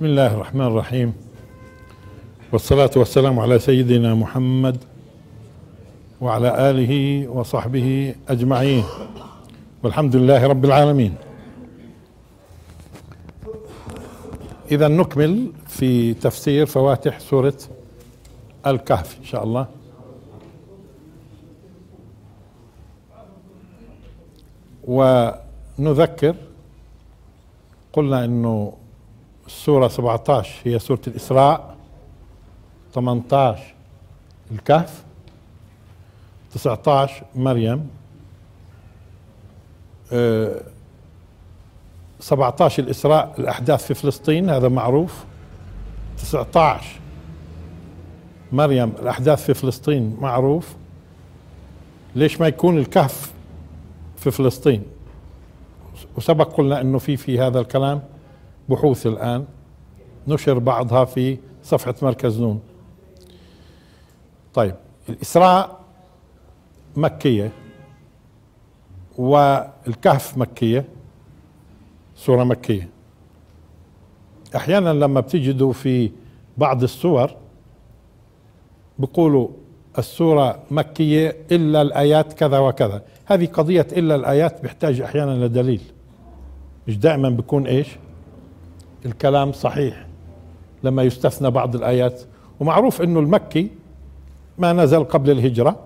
بسم الله الرحمن الرحيم، والصلاة والسلام على سيدنا محمد وعلى آله وصحبه أجمعين، والحمد لله رب العالمين. إذا نكمل في تفسير فواتح سورة الكهف إن شاء الله. ونذكر، قلنا إنه السورة 17 هي سورة الإسراء، 18 الكهف، 19 مريم، 17 الإسراء الأحداث في فلسطين، هذا معروف. 19 مريم الأحداث في فلسطين معروف. ليش ما يكون الكهف في فلسطين؟ وسبق قلنا انه في هذا الكلام بحوث الآن نشر بعضها في صفحة مركز نون. طيب، الإسراء مكية والكهف مكية، سورة مكية. أحيانا لما بتجدوا في بعض السور بيقولوا السورة مكية إلا الآيات كذا وكذا. هذه قضية إلا الآيات بيحتاج أحيانا لدليل، مش دائما بيكون إيش الكلام صحيح لما يستثنى بعض الآيات. ومعروف إنه المكي ما نزل قبل الهجرة،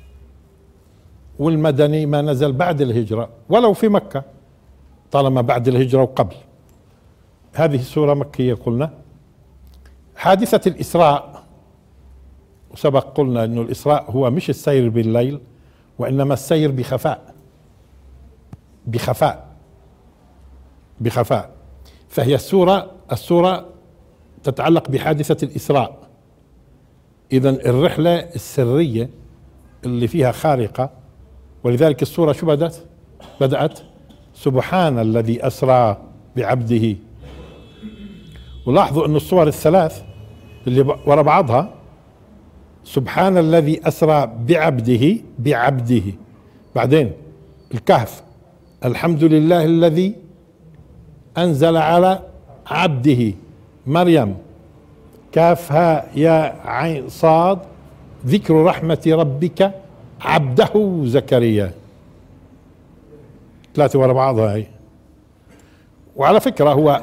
والمدني ما نزل بعد الهجرة، ولو في مكة طالما بعد الهجرة وقبل. هذه السورة مكية قلنا. حادثة الإسراء، وسبق قلنا إنه الإسراء هو مش السير بالليل، وإنما السير بخفاء بخفاء بخفاء. فهي السورة تتعلق بحادثة الإسراء. إذن الرحلة السرية اللي فيها خارقة، ولذلك السورة شو بدأت سبحان الذي أسرى بعبده. ولاحظوا أن الصور الثلاث اللي وراء بعضها سبحان الذي أسرى بعبده. بعدين الكهف الحمد لله الذي أنزل على عبده. مريم كافها يا عين صاد ذكر رحمة ربك عبده زكريا. ثلاثة وراء بعضها هي. وعلى فكرة هو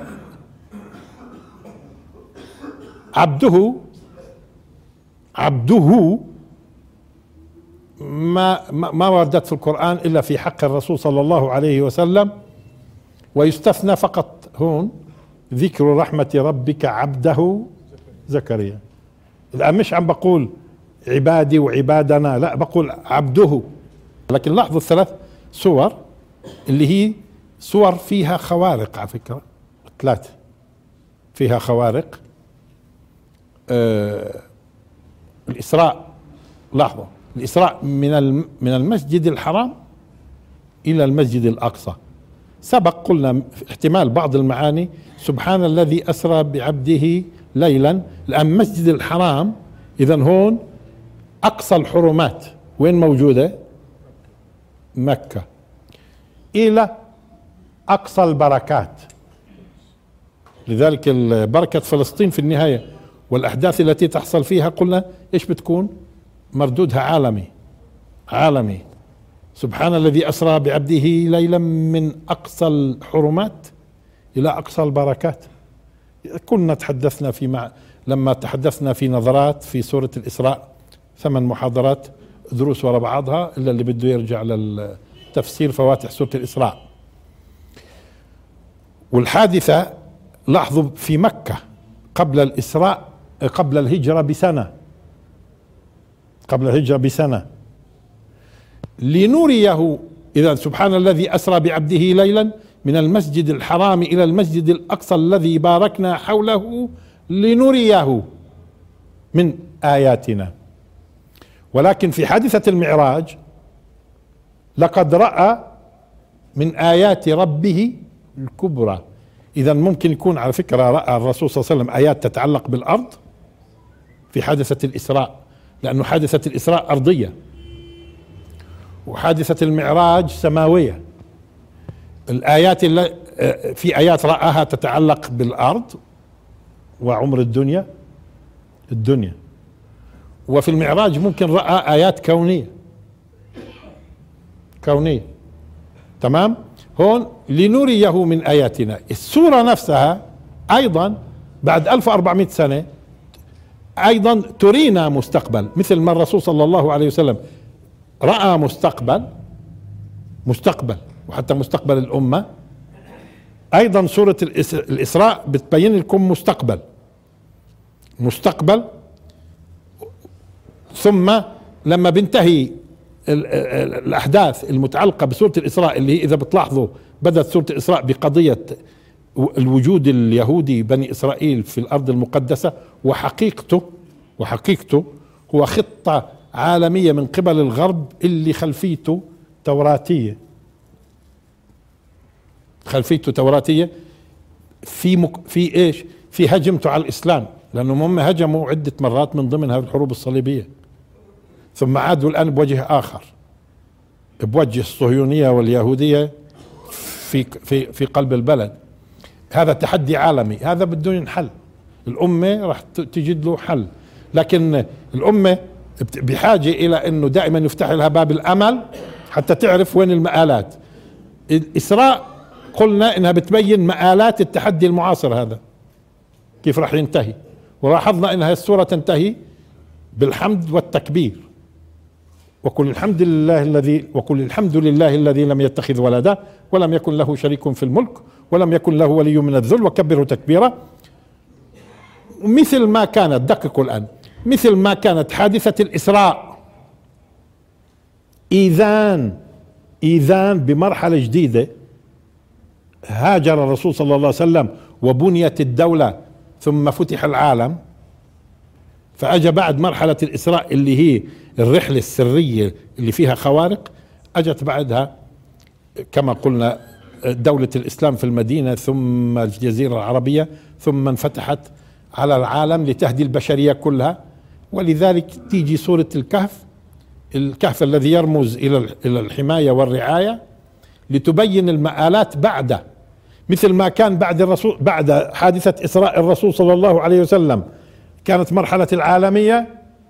عبده ما وردت في القرآن إلا في حق الرسول صلى الله عليه وسلم، ويستثنى فقط هون ذكر رحمة ربك عبده زكريا. الآن مش عم بقول عبادي وعبادنا، لا، بقول عبده. لكن لاحظوا الثلاث سور اللي هي سور فيها خوارق، على فكرة ثلاثة فيها خوارق. الإسراء، لاحظوا الإسراء من المسجد الحرام إلى المسجد الأقصى. سبق قلنا احتمال بعض المعاني سبحان الذي أسرى بعبده ليلا. الآن مسجد الحرام، إذن هون أقصى الحرمات وين موجودة؟ مكة. إلى أقصى البركات، لذلك بركة فلسطين في النهاية والأحداث التي تحصل فيها قلنا إيش بتكون؟ مردودها عالمي. سبحان الذي أسرى بعبده ليلا من أقصى الحرمات إلى أقصى البركات. كنا تحدثنا لما تحدثنا في نظرات في سورة الإسراء 8 محاضرات دروس وراء بعضها، إلا اللي بده يرجع للتفسير فواتح سورة الإسراء. والحادثة لاحظوا في مكة قبل الإسراء، قبل الهجرة بسنة لنريه. إذا سبحان الذي أسرى بعبده ليلا من المسجد الحرام إلى المسجد الأقصى الذي باركنا حوله لنريه من آياتنا. ولكن في حادثة المعراج لقد رأى من آيات ربه الكبرى. إذا ممكن يكون على فكرة رأى الرسول صلى الله عليه وسلم آيات تتعلق بالأرض في حادثة الإسراء، لأنه حادثة الإسراء أرضية وحادثة المعراج سماوية. الآيات في آيات رآها تتعلق بالأرض وعمر الدنيا. وفي المعراج ممكن رأى آيات كونية. تمام. هون لنريه من آياتنا. السورة نفسها أيضا بعد 1400 سنة أيضا ترينا مستقبل، مثل ما الرسول صلى الله عليه وسلم رأى مستقبل وحتى مستقبل الأمة. أيضا سورة الإسراء بتبين لكم مستقبل. ثم لما بنتهي الأحداث المتعلقة بسورة الإسراء، اللي هي إذا بتلاحظوا بدأت سورة الإسراء بقضية الوجود اليهودي بني إسرائيل في الأرض المقدسة، وحقيقته هو خطة عالمية من قبل الغرب اللي خلفيته توراتية في ايش؟ في هجمته على الإسلام، لأنهم هم هجموا عدة مرات من ضمن هذه الحروب الصليبية، ثم عادوا الآن بوجه آخر، بوجه الصهيونية واليهودية في قلب البلد. هذا تحدي عالمي، هذا بده ينحل. الأمة راح تجد له حل، لكن الأمة بحاجة إلى أنه دائما يفتح لها باب الأمل حتى تعرف وين المآلات. الإسراء قلنا إنها بتبين مآلات التحدي المعاصر هذا كيف راح ينتهي، ولاحظنا إنها السورة تنتهي بالحمد والتكبير، وقل الحمد لله الذي لم يتخذ ولدا ولم يكن له شريك في الملك ولم يكن له ولي من الذل وكبره تكبيرا. مثل ما كانت، دققوا الآن، مثل ما كانت حادثة الإسراء إيذان بمرحلة جديدة، هاجر الرسول صلى الله عليه وسلم وبنيت الدولة ثم فتح العالم، فأجى بعد مرحلة الإسراء اللي هي الرحلة السرية اللي فيها خوارق، أجت بعدها كما قلنا دولة الإسلام في المدينة ثم الجزيرة العربية، ثم انفتحت على العالم لتهدي البشرية كلها. ولذلك تيجي سورة الكهف الذي يرمز إلى الحماية والرعاية لتبين المآلات بعد، مثل ما كان بعد حادثة إسراء الرسول صلى الله عليه وسلم كانت مرحلة العالمية.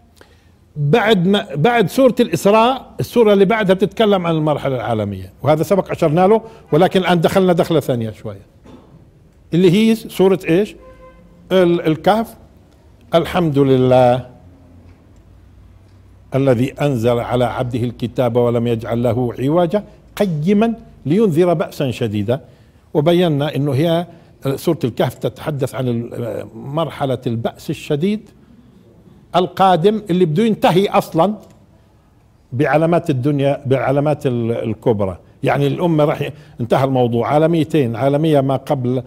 بعد سورة الإسراء السورة اللي بعدها بتتكلم عن المرحلة العالمية، وهذا سبق أشرنا له، ولكن الآن دخلنا دخلة ثانية شوية اللي هي سورة إيش؟ الكهف. الحمد لله الذي أنزل على عبده الكتاب ولم يجعل له عوجا قيما لينذر بأسا شديدا. وبينا انه هي سورة الكهف تتحدث عن مرحلة البأس الشديد القادم اللي بده ينتهي اصلا بعلامات الدنيا، بعلامات الكبرى. يعني الامة راح انتهى الموضوع، عالميتين، عالمية ما قبل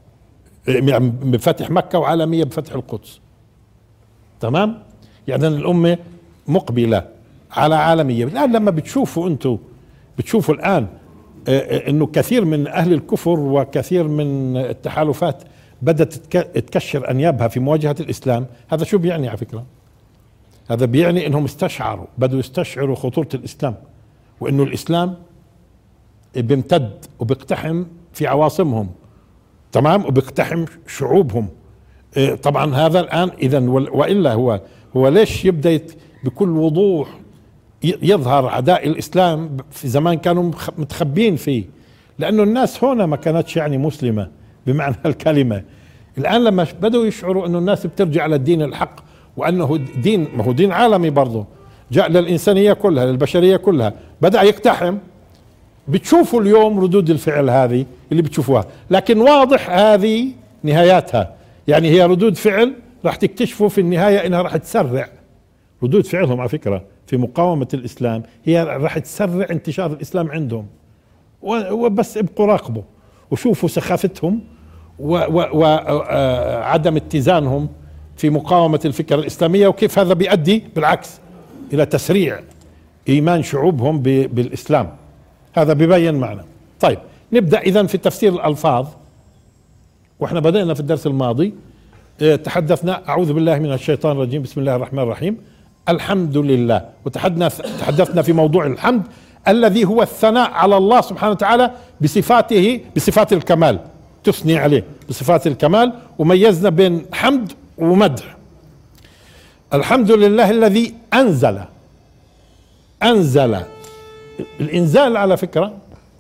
بفتح مكة وعالمية بفتح القدس. تمام؟ يعني الامة مقبلة على عالمية. الان لما بتشوفوا الان انه كثير من اهل الكفر وكثير من التحالفات بدأت تكشر انيابها في مواجهة الاسلام، هذا شو بيعني على فكرة؟ هذا بيعني انهم بدوا يستشعروا خطورة الاسلام، وانه الاسلام بيمتد وبيقتحم في عواصمهم، تمام، وبيقتحم شعوبهم. طبعا هذا الان اذا والا هو ليش يبدأ بكل وضوح يظهر عداء الإسلام في زمان كانوا متخبين فيه، لأنه الناس هنا ما كانتش يعني مسلمة بمعنى الكلمة. الآن لما بدأوا يشعروا أنه الناس بترجع للدين الحق، وأنه دين، ما هو دين عالمي برضه جاء للإنسانية كلها، للبشرية كلها، بدأ يقتحم. بتشوفوا اليوم ردود الفعل هذه اللي بتشوفوها، لكن واضح هذه نهاياتها. يعني هي ردود فعل راح تكتشفوا في النهاية انها راح تسرع ردود فعلهم على فكرة في مقاومة الإسلام، هي راح تسرع انتشار الإسلام عندهم. وبس ابقوا راقبوا وشوفوا سخافتهم وعدم اتزانهم في مقاومة الفكرة الإسلامية، وكيف هذا بيؤدي بالعكس إلى تسريع إيمان شعوبهم بالإسلام. هذا بيبين معنا. طيب نبدأ إذن في تفسير الألفاظ. وإحنا بدأنا في الدرس الماضي تحدثنا أعوذ بالله من الشيطان الرجيم بسم الله الرحمن الرحيم الحمد لله، وتحدثنا في موضوع الحمد الذي هو الثناء على الله سبحانه وتعالى بصفات الكمال. تثني عليه بصفات الكمال، وميزنا بين حمد ومدح. الحمد لله الذي أنزل. الإنزال على فكرة،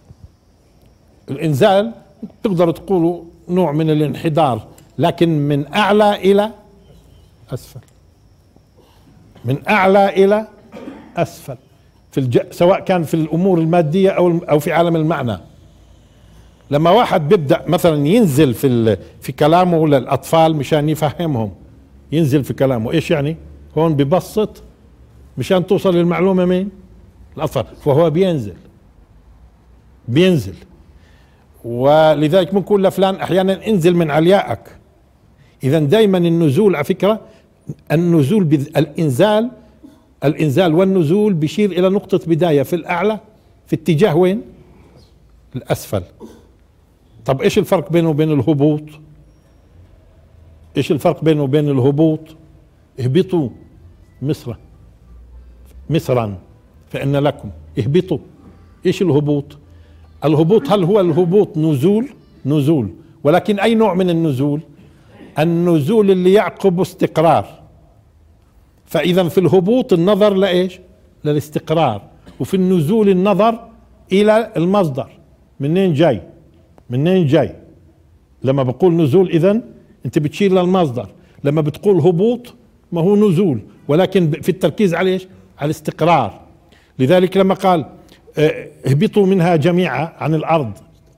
الإنزال تقدروا تقولوا نوع من الانحدار، لكن من أعلى إلى أسفل، من أعلى إلى أسفل سواء كان في الأمور المادية أو في عالم المعنى. لما واحد بيبدأ مثلا ينزل في كلامه للأطفال مشان يفهمهم، ينزل في كلامه إيش يعني؟ هون ببسط مشان توصل للمعلومة مين؟ الأطفال، فهو بينزل. ولذلك بنقول لفلان أحيانا انزل من عليائك. إذا دايما النزول على فكرة، النزول الإنزال والنزول بيشير إلى نقطة بداية في الأعلى في اتجاه وين؟ الأسفل. طب إيش الفرق بينه وبين الهبوط؟ إيش الفرق بينه وبين الهبوط؟ اهبطوا مصرا فإن لكم، اهبطوا. إيش الهبوط؟ الهبوط هل هو الهبوط نزول، ولكن أي نوع من النزول؟ النزول اللي يعقب استقرار. فإذا في الهبوط النظر لإيش؟ للاستقرار، وفي النزول النظر إلى المصدر، منين جاي. لما بقول نزول إذن أنت بتشير للمصدر، لما بتقول هبوط ما هو نزول، ولكن في التركيز على إيش؟ على الاستقرار. لذلك لما قال اهبطوا منها جميعا عن الأرض،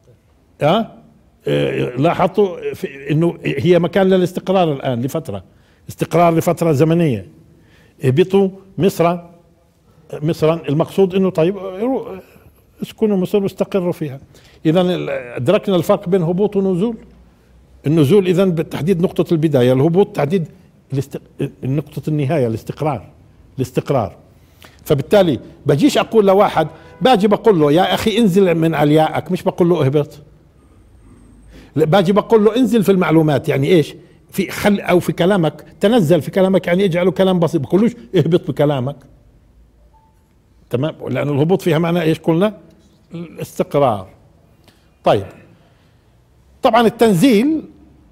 لاحظوا انه هي مكان للاستقرار الآن استقرار لفترة زمنية. اهبطوا مصرا، المقصود انه طيب اسكنوا مصر واستقروا فيها. اذا ادركنا الفرق بين هبوط ونزول. النزول اذا بالتحديد نقطة البداية، الهبوط تحديد نقطة النهاية، الاستقرار. فبالتالي بجيش اقول لواحد، باجي بقول له يا اخي انزل من عليائك، مش بقول له اهبط. باجي بقول له انزل في المعلومات، يعني ايش؟ في كلامك، تنزل في كلامك، يعني اجعله كلام بسيط، بقولوش اهبط بكلامك. تمام؟ لأن الهبوط فيها معنى ايش قلنا؟ الاستقرار. طيب طبعا التنزيل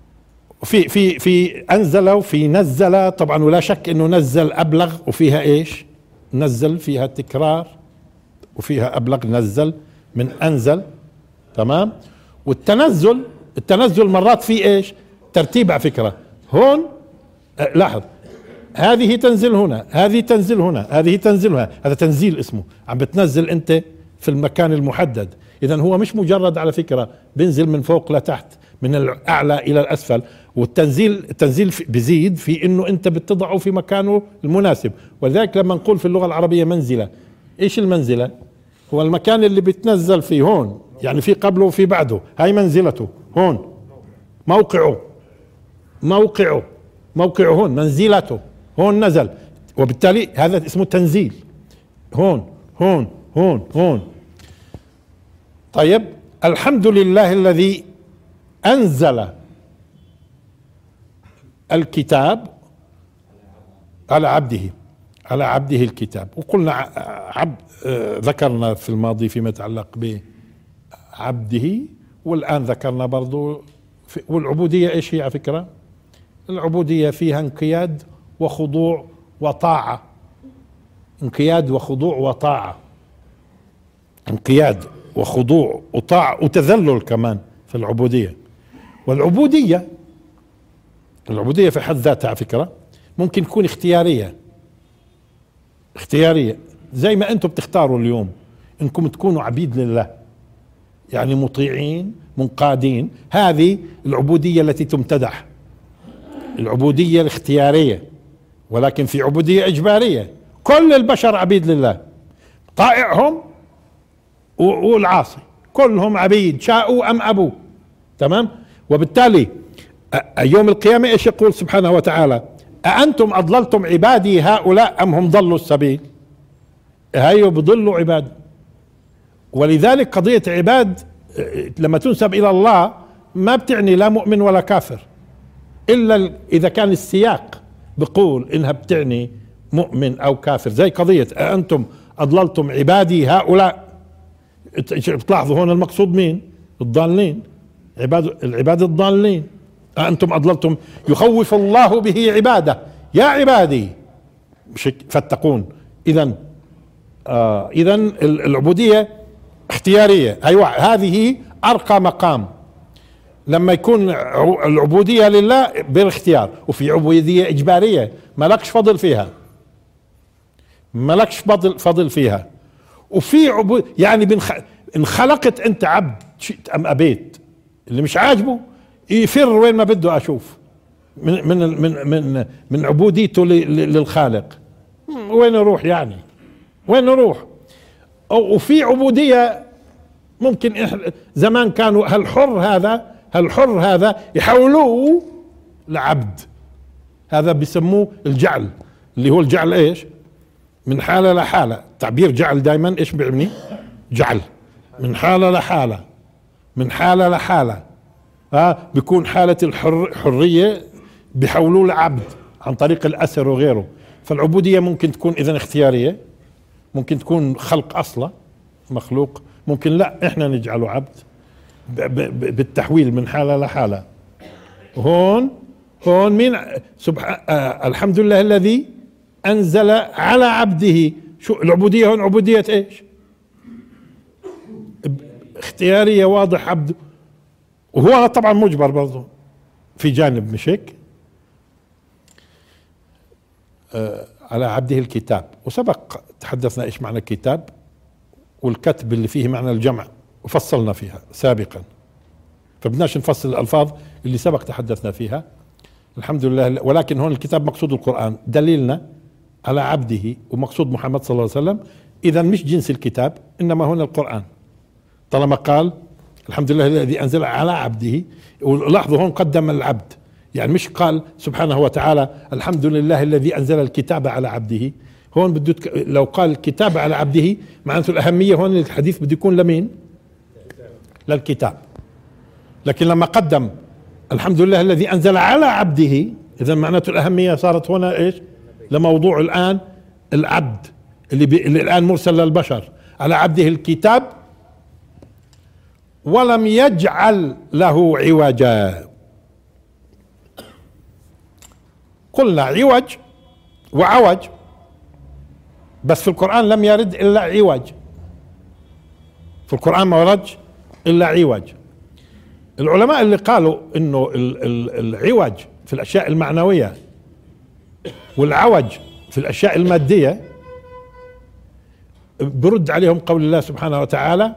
في انزل وفي نزل طبعا، ولا شك انه نزل ابلغ، وفيها ايش؟ نزل فيها تكرار، وفيها ابلغ نزل من انزل. تمام؟ والتنزل مرات فيه ايش؟ ترتيب على فكرة. هون لاحظ، هذه تنزل هنا، هذه تنزل هنا، هذه تنزل هنا، هذا تنزيل اسمه، عم بتنزل انت في المكان المحدد. اذا هو مش مجرد على فكرة بنزل من فوق لتحت، من الاعلى الى الاسفل. التنزيل بزيد في انه انت بتضعه في مكانه المناسب. ولذلك لما نقول في اللغة العربية منزلة، ايش المنزلة؟ هو المكان اللي بتنزل فيه. هون يعني في قبله وفي بعده، هاي منزلته. هون موقعه هون، منزلته هون نزل، وبالتالي هذا اسمه تنزيل. هون. طيب الحمد لله الذي أنزل الكتاب على عبده الكتاب. وقلنا ذكرنا في الماضي فيما يتعلق بعبده، والآن ذكرنا برضو والعبودية ايش هي على فكرة؟ العبودية فيها انقياد وخضوع وطاعة. انقياد وخضوع وطاعة وتذلل كمان في العبودية. والعبودية في حد ذاتها على فكرة ممكن تكون اختيارية، زي ما انتم بتختاروا اليوم انكم تكونوا عبيد لله، يعني مطيعين منقادين. هذه العبودية التي تمتدح، العبودية الاختيارية. ولكن في عبودية إجبارية، كل البشر عبيد لله، طائعهم والعاصي كلهم عبيد، شاءوا أم أبوا. تمام؟ وبالتالي يوم القيامة ايش يقول سبحانه وتعالى؟ أأنتم أضللتم عبادي هؤلاء أم هم ضلوا السبيل؟ هاي بضلوا عباد. ولذلك قضية عباد لما تنسب إلى الله ما بتعني لا مؤمن ولا كافر، إلا إذا كان السياق بقول إنها بتعني مؤمن أو كافر. زي قضية أأنتم أضللتم عبادي هؤلاء، بتلاحظوا هون المقصود مين؟ الضالين. العباد الضالين. أنتم أضللتم يخوف الله به عباده يا عبادي فاتقون. إذن العبودية اختيارية. أيوة، هذه أرقى مقام لما يكون العبودية لله بالاختيار. وفي عبودية إجبارية مالكش فضل فيها، مالكش فضل فيها. وفي يعني انخلقت انت عبد شئت ام ابيت، اللي مش عاجبه يفر وين ما بده اشوف من عبوديته للخالق. وين نروح يعني؟ وين نروح؟ وفي عبودية ممكن زمان كانوا هالحر هذا يحولوه لعبد. هذا بيسموه الجعل، اللي هو الجعل ايش؟ من حالة لحالة. تعبير جعل دائما ايش بيعني؟ جعل من حالة لحالة، من حالة لحالة. بيكون حالة الحرية بيحولوه لعبد عن طريق الأسر وغيره. فالعبودية ممكن تكون إذن اختيارية، ممكن تكون خلق أصلا مخلوق، ممكن لا احنا نجعله عبد بالتحويل من حالة لحالة. هون مين الحمد لله الذي أنزل على عبده. شو العبودية هون؟ عبودية ايش؟ اختيارية واضح عبد، وهو طبعا مجبر برضه في جانب، مش هيك؟ على عبده الكتاب. وسبق تحدثنا ايش معنى الكتاب والكتب اللي فيه معنى الجمع، وفصلنا فيها سابقا، فبدناش نفصل الألفاظ اللي سبق تحدثنا فيها الحمد لله. ولكن هون الكتاب مقصود القرآن، دليلنا على عبده ومقصود محمد صلى الله عليه وسلم. إذا مش جنس الكتاب، إنما هنا القرآن. طالما قال الحمد لله الذي أنزل على عبده، ولاحظوا هون قدم العبد، يعني مش قال سبحانه وتعالى الحمد لله الذي أنزل الكتاب على عبده. هون بده لو قال الكتاب على عبده معناته الأهمية هون الحديث بده يكون لمين؟ للكتاب. لكن لما قدم الحمد لله الذي أنزل على عبده، إذا معناته الأهمية صارت هنا إيش؟ لموضوع الآن العبد اللي الآن مرسل للبشر. على عبده الكتاب ولم يجعل له عوجا. قلنا عوج وعوج، بس في القرآن لم يرد إلا عوج. في القرآن ما وردش إلا عوج. العلماء اللي قالوا إنه العوج في الأشياء المعنوية والعوج في الأشياء المادية، برد عليهم قول الله سبحانه وتعالى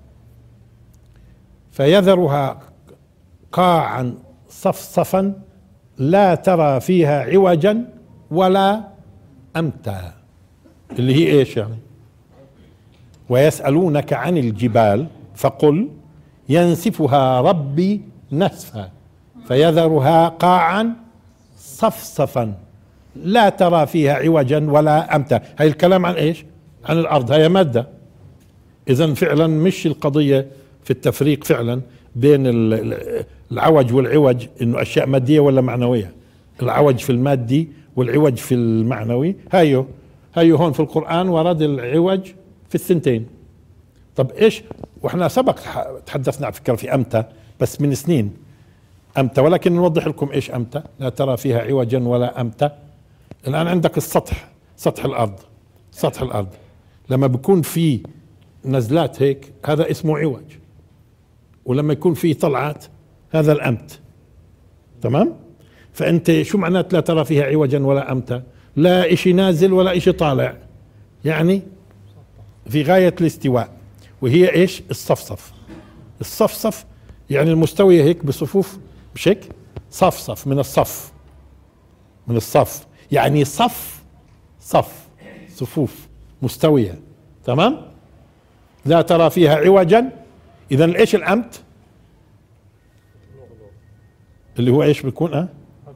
فيذرها قاعا صفصفا لا ترى فيها عوجا ولا أمتا. اللي هي ايش يعني؟ ويسألونك عن الجبال فقل ينسفها ربي نسفا فيذرها قاعا صفصفا لا ترى فيها عوجا ولا أمتا. هاي الكلام عن ايش؟ عن الأرض، هي مادة. إذن فعلا مش القضية في التفريق فعلا بين العوج والعوج انه اشياء مادية ولا معنوية. العوج في المادي والعوج في المعنوي. هايو هون في القرآن ورد العوج في الثنتين. طب ايش؟ واحنا سبق تحدثنا على فكرة في أمتى بس من سنين أمتى، ولكن نوضح لكم ايش أمتى. لا ترى فيها عوجا ولا أمتى. الآن عندك السطح، سطح الأرض، سطح الأرض لما بيكون في نزلات هيك هذا اسمه عوج، ولما يكون في طلعات هذا الأمت. تمام؟ فأنت شو معنات لا ترى فيها عوجا ولا أمتا؟ لا إشي نازل ولا إشي طالع، يعني في غاية الاستواء. وهي إيش؟ الصفصف. الصفصف يعني المستوية هيك بصفوف، مش هيك؟ صفصف من الصف، من الصف يعني صف صفوف مستوية. تمام؟ لا ترى فيها عوجا. إذن إيش الأمت؟ اللي هو إيش بيكون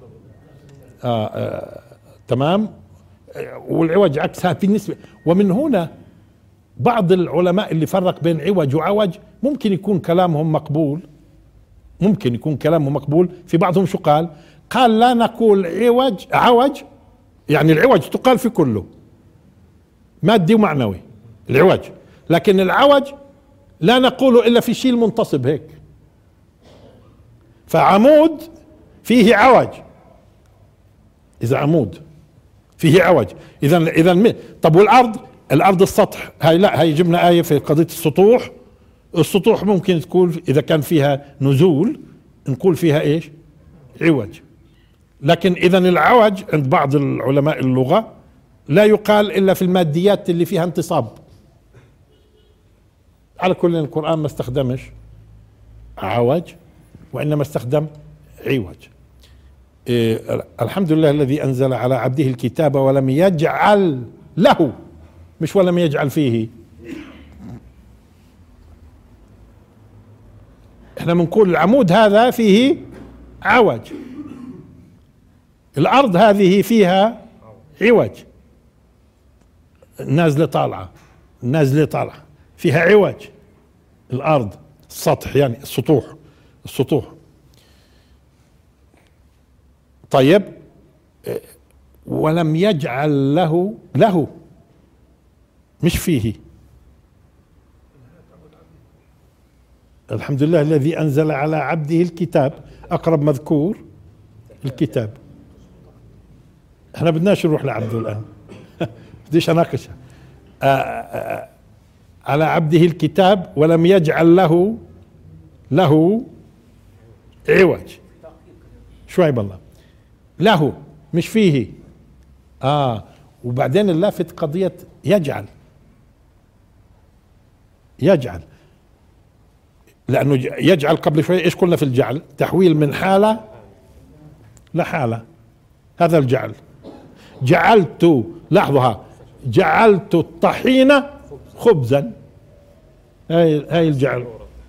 تمام. والعوج عكسها بالنسبة. ومن هنا بعض العلماء اللي فرق بين عوج وعوج ممكن يكون كلامهم مقبول، ممكن يكون كلامهم مقبول. في بعضهم شو قال؟ قال لا نقول عوج يعني العوج تقال في كله مادي ومعنوي العوج، لكن العوج لا نقول إلا في شيء المنتصب هيك. فعمود فيه عوج، اذا عمود فيه عوج اذا طب والارض، الارض السطح، هاي لا، هاي جبنا آية في قضية السطوح. السطوح ممكن تكون اذا كان فيها نزول نقول فيها ايش؟ عوج. لكن اذا العوج عند بعض العلماء اللغة لا يقال الا في الماديات اللي فيها انتصاب. على كل القرآن ما استخدمش عوج وانما استخدم عوج. الحمد لله الذي انزل على عبده الكتاب ولم يجعل له، مش ولم يجعل فيه. احنا بنقول العمود هذا فيه عوج، الارض هذه فيها عوج، نازله طالعه نازله طالعه فيها عوج. الارض السطح يعني السطوح. طيب ولم يجعل له مش فيه. الحمد لله الذي انزل على عبده الكتاب، اقرب مذكور الكتاب. احنا بدناش نروح لعبده الان بديش اناقش. على عبده الكتاب ولم يجعل له عوج. شوي بالله، له مش فيه. وبعدين اللافت قضية يجعل لأنه يجعل قبل شوي ايش قلنا في الجعل؟ تحويل من حالة لحالة، هذا الجعل. لاحظها، جعلت الطحين خبزا، هاي الجعل.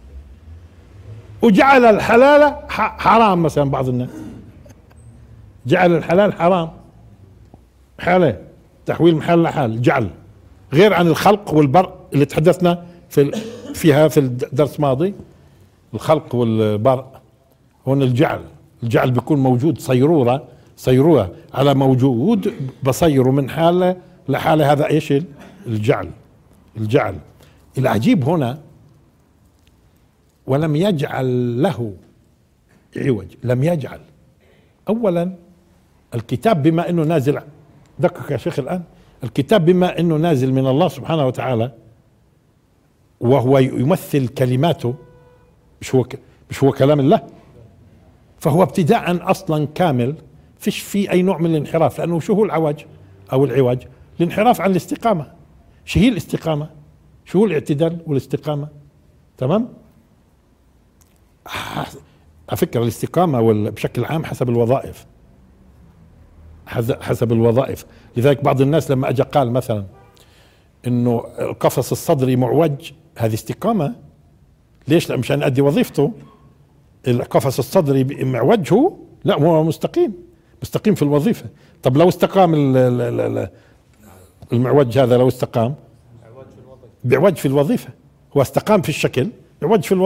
وجعل الحلال حرام، مثلا بعض الناس جعل الحلال حرام، حالة تحويل من حال لحال، جعل غير عن الخلق والبرء اللي تحدثنا فيها في الدرس الماضي. الخلق والبرء، هون الجعل بيكون موجود صيرورة على موجود، بصيره من حالة لحالة، هذا ايش؟ الجعل. العجيب هنا ولم يجعل له عوج. لم يجعل، اولا الكتاب بما انه نازل، دقق يا شيخ الان، الكتاب بما انه نازل من الله سبحانه وتعالى وهو يمثل كلماته، مش هو كلام الله، فهو ابتداء اصلا كامل، فيش فيه اي نوع من الانحراف. لانه شو هو العوج او العوج؟ الانحراف عن الاستقامة. شو هي الاستقامة؟ شو هو الاعتدال والاستقامة؟ تمام. على فكرة الاستقامة بشكل عام حسب الوظائف. لذلك بعض الناس لما اجى قال مثلا انه القفص الصدري معوج، هذه استقامة. ليش؟ لا مشان ادي وظيفته. القفص الصدري معوج هو؟ لا، هو مستقيم في الوظيفة. طب لو استقام المعوج هذا، لو استقام بيعوج في الوظيفة. هو استقام في الشكل، يعوج في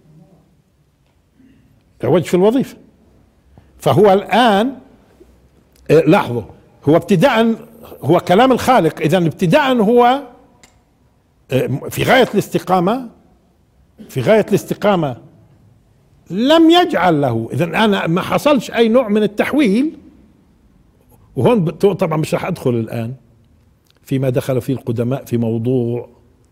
الوظيفة. فهو الآن لاحظوا، هو ابتداء هو كلام الخالق، إذا ابتداء هو في غاية الاستقامة لم يجعل له. إذا أنا ما حصلش أي نوع من التحويل. وهون طبعا مش رح أدخل الآن فيما دخل فيه القدماء في موضوع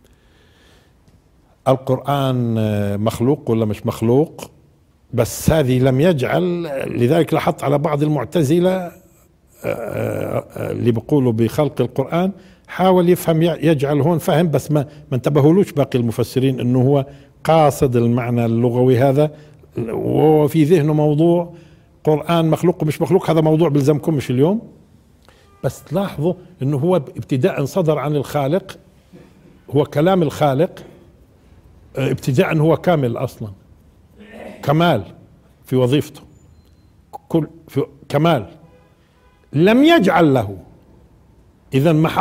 القرآن مخلوق ولا مش مخلوق، بس هذه لم يجعل. لذلك لاحظت على بعض المعتزلة اللي بيقولوا بخلق القرآن، حاول يفهم يجعل هون فهم، بس ما انتبهولوش باقي المفسرين انه هو قاصد المعنى اللغوي هذا، وفي ذهنه موضوع قرآن مخلوق ومش مخلوق. هذا موضوع بلزمكم مش اليوم، بس تلاحظوا انه هو ابتداء صدر عن الخالق، هو كلام الخالق ابتداء هو كامل اصلا، كمال في وظيفته، في كمال. لم يجعل له، اذا ما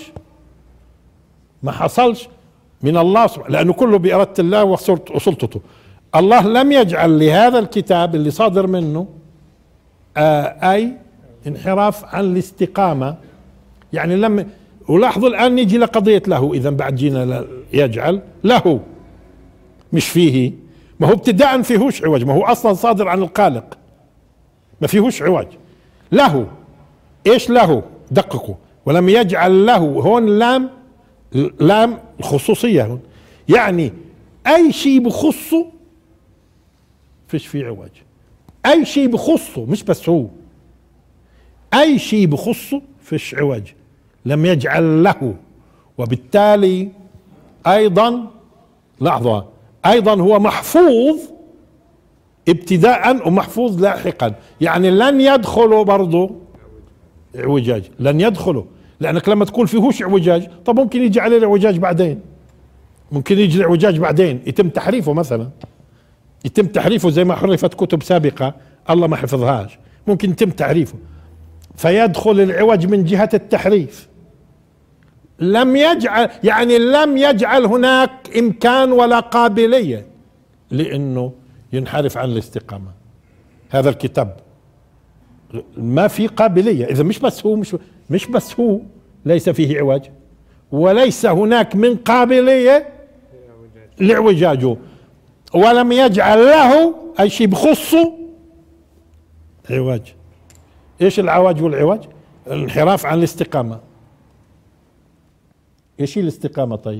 حصلش من الله سبحانه، لانه كله بإرادة الله وسلطته. الله لم يجعل لهذا الكتاب اللي صادر منه اي انحراف عن الاستقامة. يعني ولاحظوا الان نيجي لقضية له. اذا بعد جينا يجعل له مش فيه، ما هو ابتداء فيهوش عوج، ما هو اصلا صادر عن الخالق، ما فيهوش عوج. له، ايش له؟ دققوا، ولم يجعل له، هون لام، لام الخصوصية هون، يعني اي شيء بخصه فيش فيه عوج، اي شيء بخصه، مش بس هو، اي شيء بخصه فيش عوج. لم يجعل له، وبالتالي ايضا لحظة، ايضا هو محفوظ ابتداء ومحفوظ لاحقا، يعني لن يدخلوا برضو اعوجاج، لن يدخلوا، لانك لما تقول فيهوش اعوجاج، طب ممكن يجي عليه الاعوجاج بعدين، ممكن يجي الاعوجاج بعدين، يتم تحريفه مثلا، يتم تحريفه زي ما حرفت كتب سابقة الله ما حفظهاش، ممكن يتم تحريفه فيدخل العوج من جهة التحريف. لم يجعل، يعني لم يجعل هناك امكان ولا قابلية لانه ينحرف عن الاستقامة. هذا الكتاب ما في قابلية، اذا مش بس هو، مش بس هو ليس فيه عوج، وليس هناك من قابلية لاعوجاجه، ولم يجعل له اي شيء بخصه عوج. ايش العوج والعوج؟ الانحراف عن الاستقامة. ايش هي الاستقامة طيب؟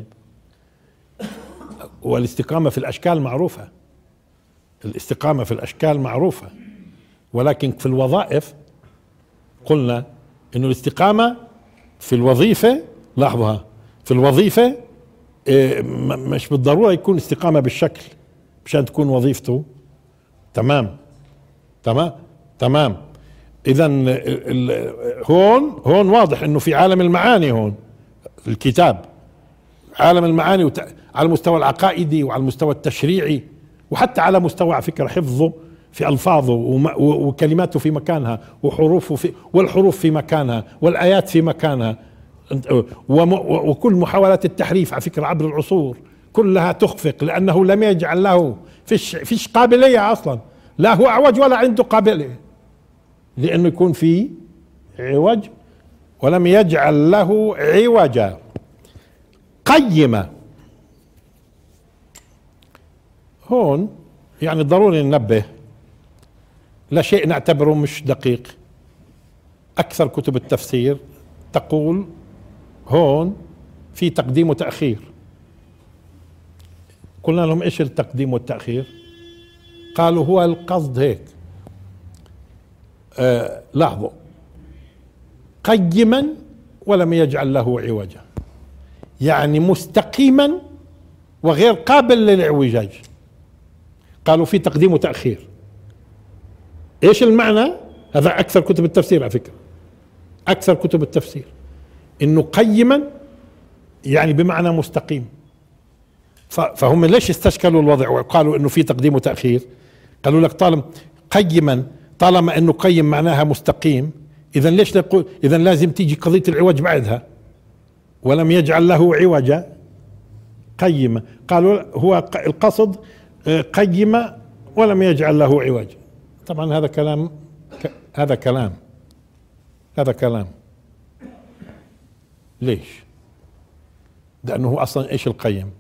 والاستقامة في الاشكال معروفة، الاستقامة في الاشكال معروفة، ولكن في الوظائف قلنا انه الاستقامة في الوظيفة، لاحظها، في الوظيفة مش بالضرورة يكون استقامة بالشكل مشان تكون وظيفته تمام. اذا هون واضح انه في عالم المعاني، هون الكتاب عالم المعاني على المستوى العقائدي وعلى المستوى التشريعي، وحتى على مستوى على فكرة حفظه في ألفاظه وكلماته في مكانها، وحروفه والحروف في مكانها، والآيات في مكانها، وكل محاولات التحريف على فكرة عبر العصور كلها تخفق، لأنه لم يجعل له فيش قابلية أصلا، لا هو أعوج ولا عنده قابلية لأنه يكون في عوج. ولم يجعل له عوجا. قيمة هون يعني ضروري ننبه لشيء نعتبره مش دقيق. أكثر كتب التفسير تقول هون في تقديم وتأخير. قلنا لهم إيش التقديم والتأخير؟ قالوا هو القصد هيك، لاحظوا، قيما ولم يجعل له عوجا، يعني مستقيما وغير قابل للاعوجاج. قالوا في تقديم وتأخير. ايش المعنى؟ هذا اكثر كتب التفسير على فكرة، اكثر كتب التفسير انه قيما يعني بمعنى مستقيم. فهم ليش استشكلوا الوضع وقالوا انه في تقديم وتأخير؟ قالوا لك طالما انه قيم معناها مستقيم، اذا ليش نقول اذا لازم تيجي قضية العوج بعدها، ولم يجعل له عوجا قيم. قالوا هو القصد قيم ولم يجعل له عوج. طبعا هذا كلام ليش؟ لأنه هو أصلا إيش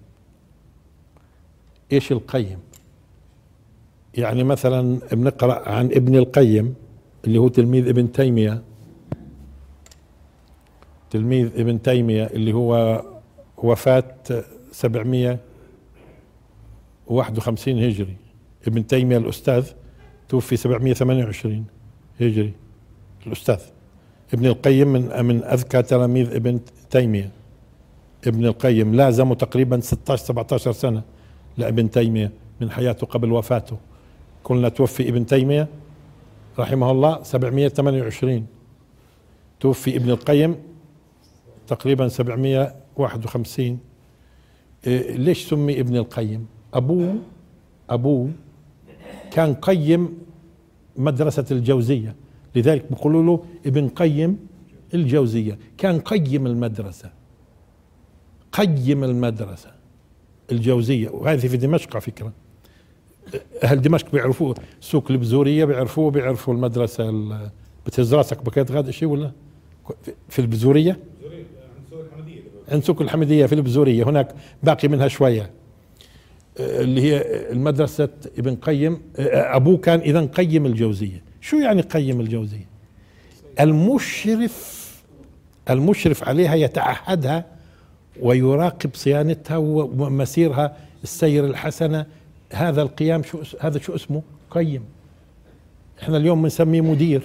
القيم؟ يعني مثلا بنقرأ عن ابن القيم اللي هو تلميذ ابن تيمية اللي هو وفاة 751 هجري. ابن تيمية الأستاذ توفي 728 هجري الأستاذ. ابن القيم من أذكى تلاميذ ابن تيمية. ابن القيم لازمه تقريبا 16-17 سنة لابن تيمية من حياته قبل وفاته. كلنا توفي ابن تيمية رحمه الله 728، توفي ابن القيم تقريبا 751. ليش سمي ابن القيم؟ أبوه كان قيم مدرسة الجوزية، لذلك بيقولوا له ابن قيم الجوزية. كان قيم المدرسة الجوزية، وهذه في دمشق على فكرة. أهل دمشق بيعرفوه، سوق البزورية بيعرفوا المدرسة بتهز راسك بكيت غاد شيء ولا في البزورية؟ عند سوق الحمدية في البزورية، هناك باقي منها شوية. اللي هي المدرسة ابن قيم، أبوه كان إذا قيم الجوزية. شو يعني قيم الجوزية؟ المشرف عليها يتعهدها ويراقب صيانتها ومسيرها السير الحسنة. هذا القيام هذا شو اسمه؟ قيم. احنا اليوم بنسميه مدير،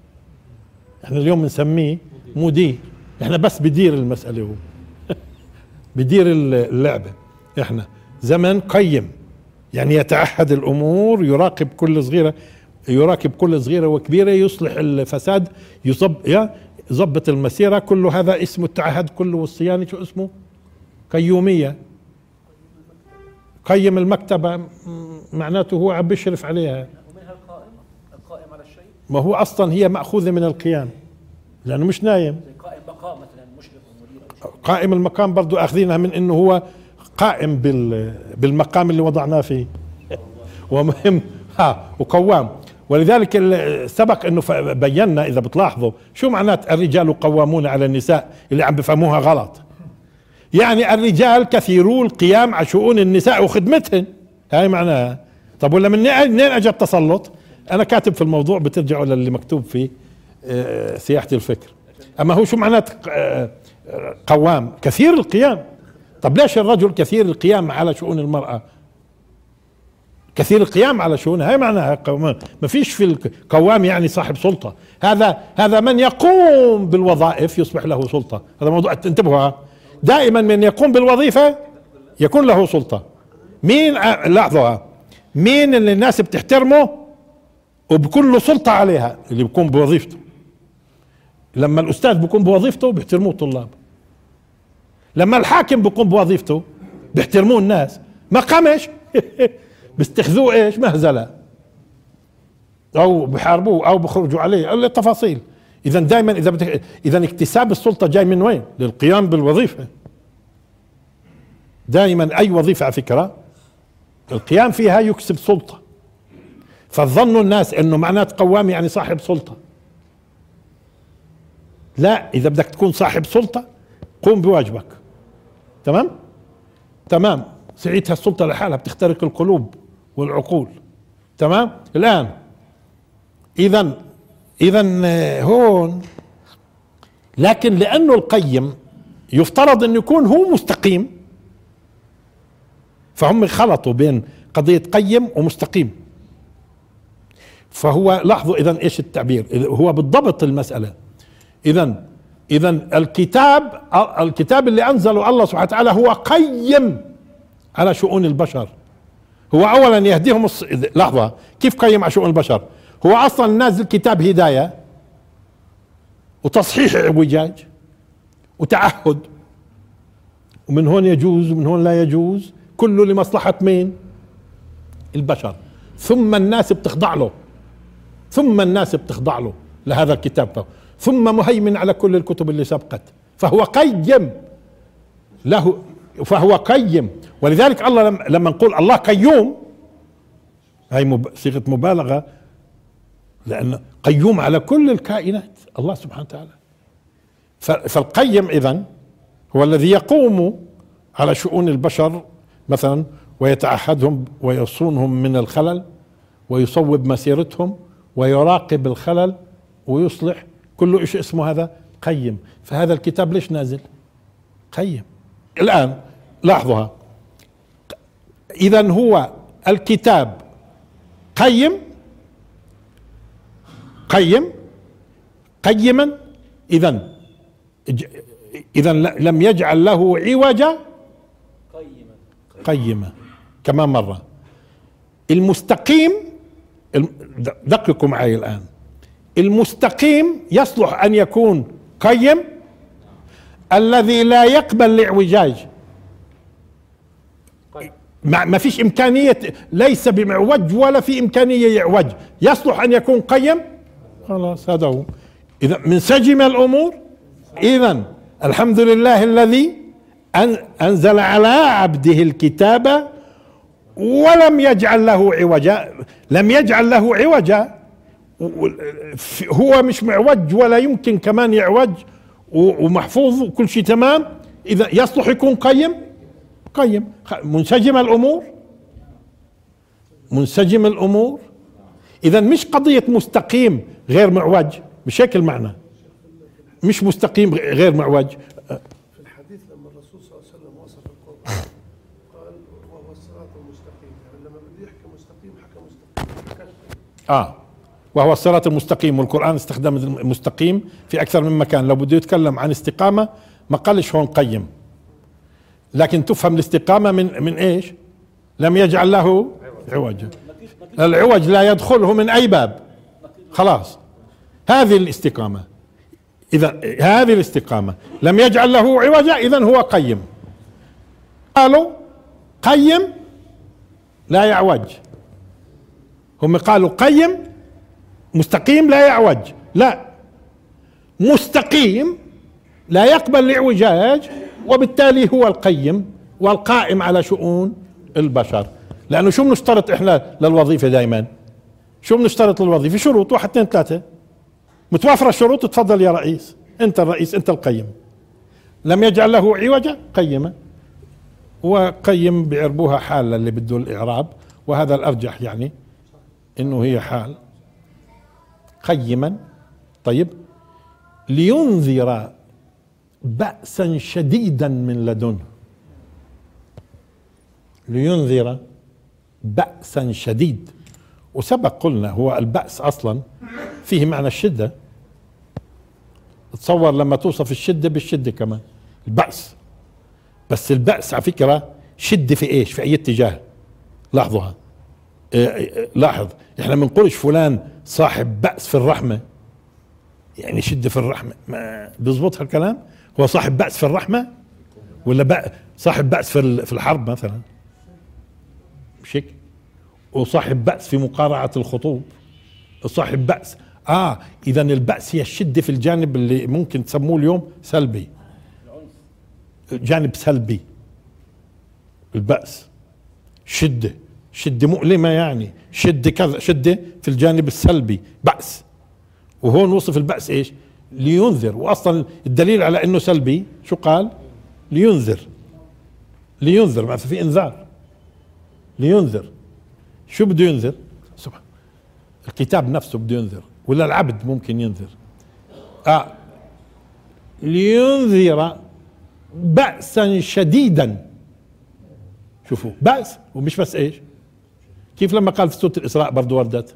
احنا بس بدير المسألة، هو بدير اللعبة. احنا زمن قيم يعني يتعهد الامور، يراقب كل صغيرة وكبيرة، يصلح الفساد، يضبط المسيرة، كل هذا اسمه التعهد كله. والصيانة شو اسمه؟ قيومية. قيم المكتبة معناته هو عم بيشرف عليها. ومنها القائم على الشيء، ما هو اصلا هي مأخوذة من القيام لانه مش نايم. قائم مقام مثلا مشرف ومدير. قائم المقام برضو اخذينها من انه هو قائم بالمقام اللي وضعناه فيه ومهم وقوام. ولذلك سبق انه بينا، اذا بتلاحظوا شو معنات الرجال قوامون على النساء اللي عم بفهموها غلط. يعني الرجال كثيرو القيام على شؤون النساء وخدمتهن، هاي معناها. طب ولا منين اجى التسلط؟ انا كاتب في الموضوع، بترجعوا للي مكتوب في سياحة الفكر. اما هو شو معنات قوام؟ كثير القيام. طب ليش الرجل كثير القيام على شؤون المرأة؟ كثير القيام على شؤونها، هاي معناها قوام. ما فيش في القوام يعني صاحب سلطة. هذا من يقوم بالوظائف يصبح له سلطة. هذا موضوع انتبهوا. دائما من يقوم بالوظيفة يكون له سلطة. مين لاحظوا، مين اللي الناس بتحترمه وبكون له سلطة عليها؟ اللي بيكون بوظيفته. لما الأستاذ بيكون بوظيفته بيحترموه الطلاب، لما الحاكم بيقوم بوظيفته بيحترموه الناس. ما قامش بيستخذوه ايش؟ مهزلة، او بحاربوه او بخرجوا عليه، التفاصيل. اذا دائما اذا اكتساب السلطة جاي من وين؟ للقيام بالوظيفة. دائما اي وظيفة على فكرة القيام فيها يكسب سلطة. فظنوا الناس انه معنات قوام يعني صاحب سلطة. لا، اذا بدك تكون صاحب سلطة قوم بواجبك. تمام. ساعتها السلطة لحالها بتخترق القلوب والعقول. تمام. الآن إذا هون، لكن لأنه القيم يفترض أن يكون هو مستقيم، فهم خلطوا بين قضية قيم ومستقيم. فهو لاحظوا إذا إيش التعبير، هو بالضبط المسألة. إذا الكتاب اللي أنزله الله سبحانه وتعالى هو قيم على شؤون البشر. هو أولا يهديهم لحظة، كيف قيم على شؤون البشر؟ هو أصلا نازل كتاب هداية وتصحيح اعوجاج وتعهد، ومن هون يجوز ومن هون لا يجوز، كله لمصلحة مين؟ البشر. ثم الناس بتخضع له لهذا الكتاب، ثم مهيمن على كل الكتب اللي سبقت. فهو قيم له، فهو قيم. ولذلك الله لما نقول الله قيوم، هاي صيغة مبالغة، لأن قيوم على كل الكائنات الله سبحانه وتعالى. فالقيم إذن هو الذي يقوم على شؤون البشر مثلا، ويتعهدهم ويصونهم من الخلل، ويصوب مسيرتهم، ويراقب الخلل، ويصلح كله. إيش اسمه هذا؟ قيم. فهذا الكتاب ليش نازل؟ قيم. الآن لاحظوها، إذن هو الكتاب قيما، إذن لم يجعل له عوجا، قيما. كمان مرة، المستقيم، دققوا معي الآن، المستقيم يصلح أن يكون قيم، الذي لا يقبل الاعوجاج، ما فيش إمكانية، ليس بمعوج ولا في إمكانية يعوج، يصلح أن يكون قيم. خلاص هذا هو. إذا منسجم الأمور. إذن الحمد لله الذي أنزل على عبده الكتاب ولم يجعل له عوجا. لم يجعل له عوجا، هو مش معوج ولا يمكن كمان يعوج، ومحفوظ وكل شيء تمام. إذا يصلح يكون قيم، منسجم الأمور. منسجم الأمور. إذا مش قضية مستقيم غير معوج، مش هيك المعنى، مش مستقيم غير معوج. في الحديث لما الرسول صلى الله عليه وسلم وصف القرآن قال وهو الصراط المستقيم، يعني لما بده يحكي مستقيم حكى مستقيم. وهو الصراط المستقيم، والقرآن استخدم المستقيم في أكثر من مكان. لو بده يتكلم عن استقامة ما قالش هون قيم، لكن تفهم الاستقامة من إيش؟ لم يجعل له عوجا. العوج لا يدخله من أي باب، خلاص هذه الاستقامة. إذا هذه الاستقامة لم يجعل له عوجا، إذا هو قيم. قالوا قيم لا يعوج، هم قالوا قيم مستقيم لا يعوج، لا، مستقيم لا يقبل الاعوجاج، وبالتالي هو القيم والقائم على شؤون البشر. لأنه شو بنشترط إحنا للوظيفة دائما؟ شو بنشترط للوظيفة؟ شروط، 1 2 3، متوافرة الشروط، تفضل يا رئيس، أنت الرئيس، أنت القيم. لم يجعل له عوجا قيمة، وقيم بيعربوها حالة اللي بده الإعراب، وهذا الأرجح يعني إنه هي حال قيما. طيب، لينذر بأسا شديدا من لدنه، لينذر بأسا شديد. وسبق قلنا هو البأس أصلا فيه معنى الشدة. تصور لما توصف الشدة بالشدة كمان البأس، بس البأس على فكرة شدة في ايش؟ في اي اتجاه؟ لاحظوها. لاحظ، احنا ما بنقولش فلان صاحب بأس في الرحمة، يعني شدة في الرحمة، ما بيزبط هالكلام؟ هو صاحب بأس في الرحمة ولا صاحب بأس في الحرب مثلا؟ مش هيك؟ وصاحب بأس في مقارعة الخطوب، صاحب بأس. اذا البأس هي الشدة في الجانب اللي ممكن تسموه اليوم سلبي، جانب سلبي. البأس شدة مؤلمة، يعني شدة كذا، شدة في الجانب السلبي، بأس. وهون وصف البأس ايش؟ لينذر. واصلا الدليل على انه سلبي شو قال؟ لينذر ما في انذار، لينذر. شو بده ينذر؟ سبحان، الكتاب نفسه بده ينذر ولا العبد ممكن ينذر؟ لينذر بأسا شديدا. شوفوا، بأس، ومش بس ايش؟ كيف لما قال في سورة الإسراء برضو وردت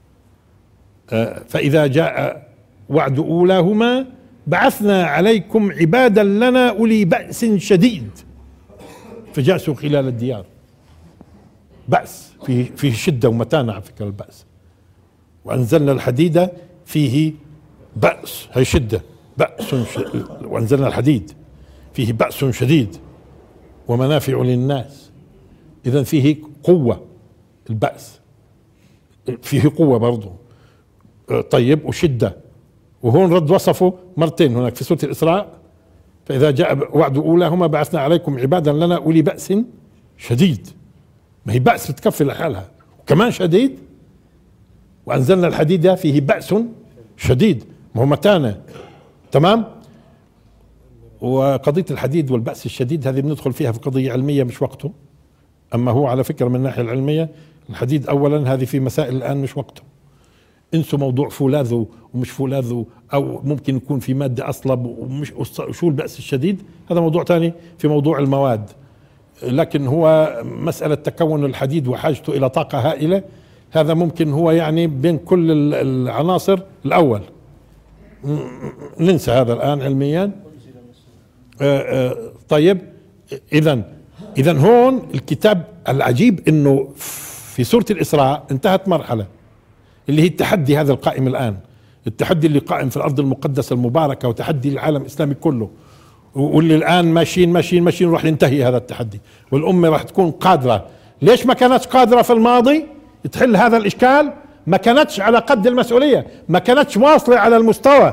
فإذا جاء وعد أولاهما بعثنا عليكم عبادا لنا أولي بأس شديد فجاسوا خلال الديار. بأس فيه شدة ومتانة على فكرة البأس. وأنزلنا الحديد فيه بأس، هي شدة، بأس وأنزلنا الحديد فيه بأس شديد ومنافع للناس. إذن فيه قوة، البأس فيه قوة برضو. طيب، وشدة. وهون رد وصفه مرتين هناك في سورة الإسراء، فإذا جاء وعد أولاهما بعثنا عليكم عبادا لنا أولي بأس شديد. ما هي بأس بتكفي لحالها وكمان شديد. وأنزلنا الحديد فيه بأس شديد، ما هو متانة. تمام. وقضية الحديد والبأس الشديد هذه بندخل فيها في قضية علمية مش وقته. أما هو على فكرة من الناحية العلمية الحديد أولا هذه في مسائل الآن مش وقته. انسوا موضوع فولاذ ومش فولاذ، أو ممكن يكون في مادة أصلب ومش، شو البأس الشديد هذا موضوع تاني في موضوع المواد. لكن هو مسألة تكون الحديد وحاجته إلى طاقة هائلة، هذا ممكن هو يعني بين كل العناصر الأول. ننسى هذا الآن علميا. طيب، إذن هون الكتاب العجيب إنه في سورة الإسراء انتهت مرحلة اللي هي التحدي هذا القائم الآن، التحدي اللي قائم في الأرض المقدسة المباركة وتحدي العالم الإسلامي كله، واللي الآن ماشيين راح ينتهي هذا التحدي، والأمة راح تكون قادرة. ليش ما كانتش قادرة في الماضي تحل هذا الإشكال؟ ما كانتش على قد المسؤولية، ما كانتش واصلة على المستوى.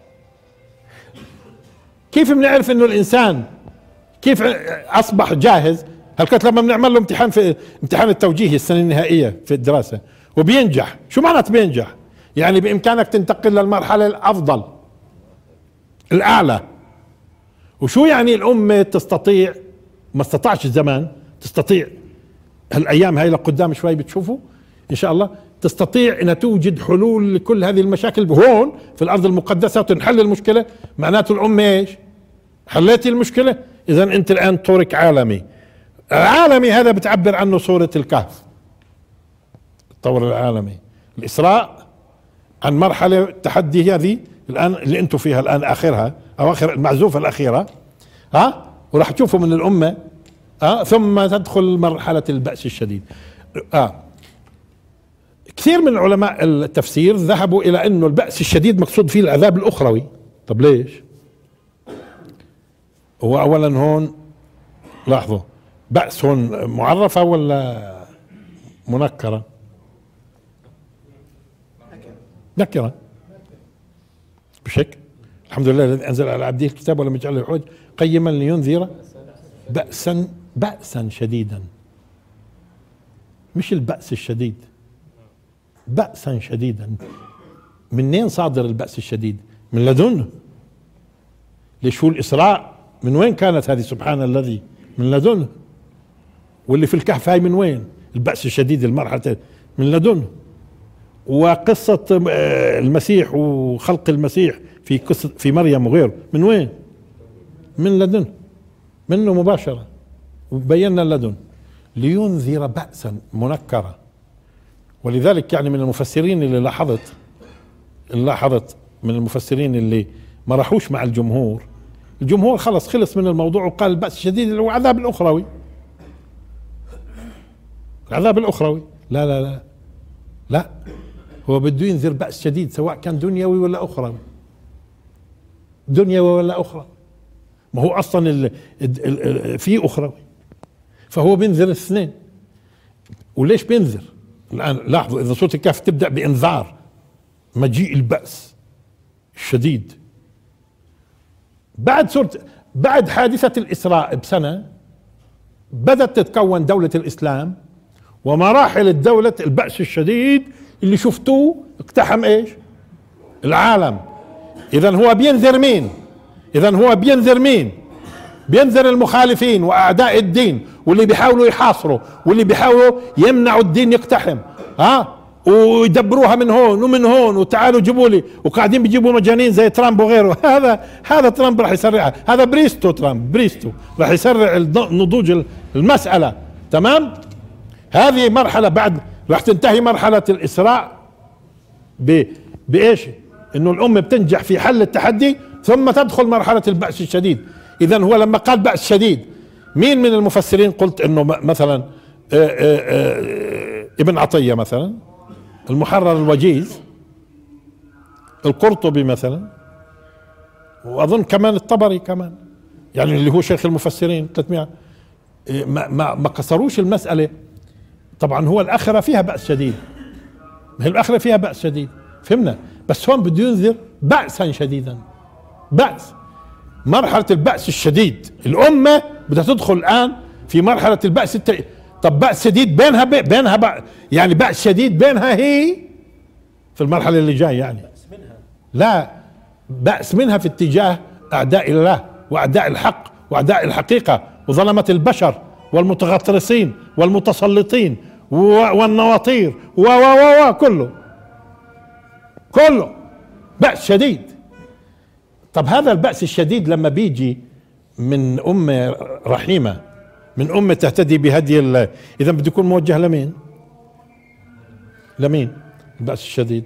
كيف بنعرف إنه الإنسان كيف أصبح جاهز؟ هلكت لما بنعمل له امتحان في امتحان التوجيهي السنة النهائية في الدراسة وبينجح، شو معناته بينجح؟ يعني بإمكانك تنتقل للمرحلة الأفضل الأعلى. وشو يعني الأمة تستطيع، ما استطاعش زمان، تستطيع هالايام هاي لقدام شوي بتشوفوا ان شاء الله تستطيع ان توجد حلول لكل هذه المشاكل هون في الارض المقدسه وتنحل المشكله. معناته الامه ايش؟ حليتي المشكله. اذا انت الان طورك عالمي. العالمي هذا بتعبر عنه سوره الكهف، الطور العالمي. الاسراء عن مرحله تحدي هذه الان اللي انتم فيها الان، اخرها او اخر المعزوفه الاخيره، وراح تشوفوا من الامه ثم تدخل مرحله البأس الشديد. كثير من علماء التفسير ذهبوا الى انه البأس الشديد مقصود فيه العذاب الاخروي. طب ليش؟ هو اولا هون لاحظوا بأس هون معرفه ولا منكره؟ نكره بشكل. الحمد لله الذي انزل على عبده الكتاب ولم يجعل له عوج قيما لينذر بأسا شديدا. مش البأس الشديد، بأسا شديدا. منين صادر البأس الشديد؟ من لدنه. ليش هو الإسراء من وين كانت هذه؟ سبحان الذي من لدنه. واللي في الكهف هاي من وين؟ البأس الشديد المرحلة من لدنه. وقصة المسيح وخلق المسيح في قصة في مريم وغيره من وين؟ من لدنه، منه مباشرة. وبينا اللدن لينذر بأسا منكرا. ولذلك يعني من المفسرين اللي لاحظت من المفسرين اللي ما راحوش مع الجمهور خلص من الموضوع وقال البأس الشديد اللي هو عذاب الأخروي. العذاب الأخروي لا لا لا لا، هو بده ينذر بأس شديد سواء كان دنيوي ولا أخروي، دنيوي ولا أخروي. ما هو أصلا في أخروي، فهو بينذر الاثنين. وليش بينذر؟ الآن لاحظوا إذا سورة الكهف تبدأ بإنذار مجيء البأس الشديد. بعد حادثة الإسراء بسنة بدأت تتكون دولة الإسلام، ومراحل الدولة البأس الشديد اللي شفتوه اقتحم ايش؟ العالم. إذا هو بينذر مين؟ بينذر المخالفين وأعداء الدين واللي بيحاولوا يحاصروا واللي بيحاولوا يمنعوا الدين يقتحم، ويدبروها من هون ومن هون، وتعالوا جيبوا لي، وقاعدين بيجيبوا مجانين زي ترامب وغيره. هذا ترامب راح يسرعها، هذا ترامب راح يسرع نضوج المسألة. تمام؟ هذه مرحلة بعد راح تنتهي مرحلة الإسراء بإيش؟ إنه الأمة بتنجح في حل التحدي ثم تدخل مرحلة البأس الشديد. إذن هو لما قال بأس شديد، مين من المفسرين قلت إنه مثلا ابن عطية مثلا، المحرر الوجيز، القرطبي مثلا، وأظن كمان الطبري كمان، يعني اللي هو شيخ المفسرين 300، ما قصروش المسألة. طبعا هو الآخرة فيها بأس شديد، ما هي الآخرة فيها بأس شديد، فهمنا؟ بس هون بده ينذر بأسا شديدا. بأس، مرحلة البأس الشديد. الأمة بدها تدخل الآن في مرحلة البأس طب بأس شديد بينها يعني بأس شديد بينها هي في المرحلة اللي جاي، يعني لا بأس منها في اتجاه أعداء الله وأعداء الحق وأعداء الحقيقة وظلمة البشر والمتغطرسين والمتسلطين والنواطير كله بأس شديد. طب هذا البأس الشديد لما بيجي من أمة رحيمة، من أمة تهتدي بهدي الله، إذا بده يكون موجه لمين البأس الشديد؟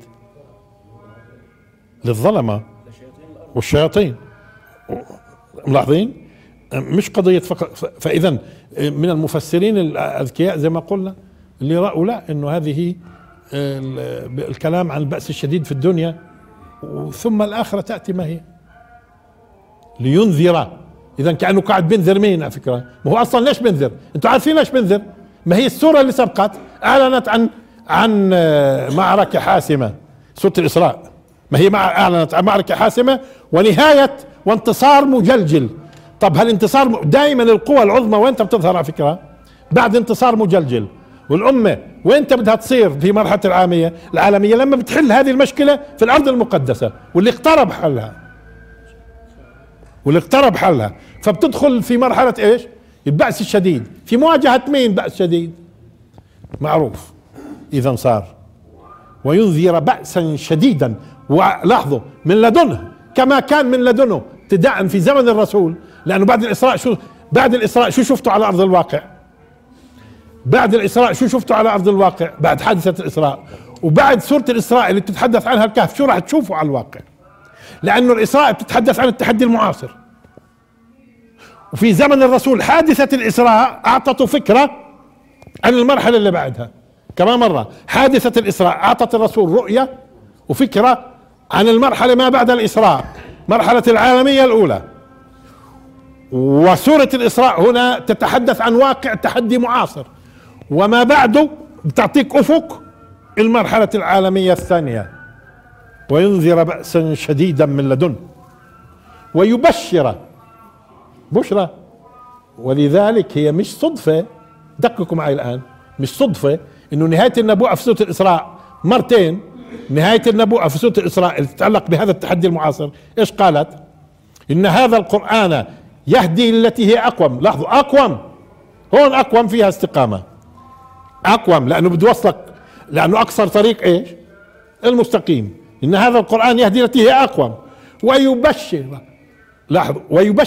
للظلمة والشياطين. ملاحظين؟ مش قضية فقط. فإذا من المفسرين الأذكياء زي ما قلنا اللي رأوا لا إنه هذه الكلام عن البأس الشديد في الدنيا، ثم الآخرة تأتي ما هي لينذر. إذا كأنه قاعد بينذر مين على فكرة؟ ما هو أصلا ليش بينذر؟ أنتوا عارفين ليش بينذر؟ ما هي السورة اللي سبقت أعلنت عن معركة حاسمة، سورة الإسراء، ما هي أعلنت عن معركة حاسمة ونهاية وانتصار مجلجل. طب هالانتصار دائما القوى العظمى وين بتظهر على فكرة؟ بعد انتصار مجلجل. والأمة وين بدها تصير في مرحلة العالمية لما بتحل هذه المشكلة في الأرض المقدسة واللي اقترب حلها، فبتدخل في مرحلة ايش؟ البأس الشديد. في مواجهة مين بأس شديد؟ معروف. إذا صار وينذر بأسا شديدا، ولاحظوا من لدنه كما كان من لدنه ابتداء في زمن الرسول، لأنه بعد الإسراء شو شفتوا على أرض الواقع؟ بعد الإسراء شو شفتوا على أرض الواقع؟ بعد حادثة الإسراء وبعد سورة الإسراء اللي بتتحدث عنها الكهف، شو راح تشوفوا على الواقع؟ لأنه الإسراء بتتحدث عن التحدي المعاصر، وفي زمن الرسول حادثة الإسراء أعطته فكرة عن المرحلة اللي بعدها. كمان مرة حادثة الإسراء أعطت الرسول رؤية وفكرة عن المرحلة ما بعد الإسراء، مرحلة العالمية الأولى. وسورة الإسراء هنا تتحدث عن واقع تحدي معاصر، وما بعده بتعطيك أفق المرحلة العالمية الثانية. وينذر بأسا شديدا من لدنه ويبشر بشرى. ولذلك هي مش صدفة، دققوا معي الآن، مش صدفة انه نهاية النبوءة في سورة الإسراء مرتين. نهاية النبوءة في سورة الإسراء اللي تتعلق بهذا التحدي المعاصر ايش قالت؟ ان هذا القرآن يهدي التي هي اقوم. لاحظوا اقوم، هون اقوم فيها استقامة، اقوم لانه بده يوصلك، لانه اقصر طريق ايش؟ المستقيم. ان هذا القرآن يهدي التي هي اقوم ويبشر، لاحظوا،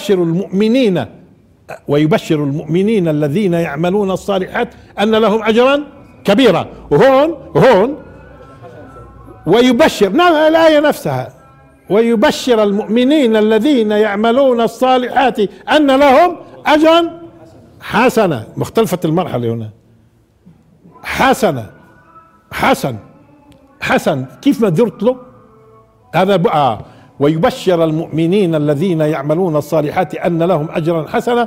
ويبشر المؤمنين الذين يعملون الصالحات ان لهم اجرا كبيرا. وهون ويبشر، نعم الآية نفسها، ويبشر المؤمنين الذين يعملون الصالحات ان لهم اجرا حسنا. مختلفة المرحلة هنا، حسن كيف ما درت له هذا بقى. ويبشر المؤمنين الذين يعملون الصالحات ان لهم اجرا حسنا.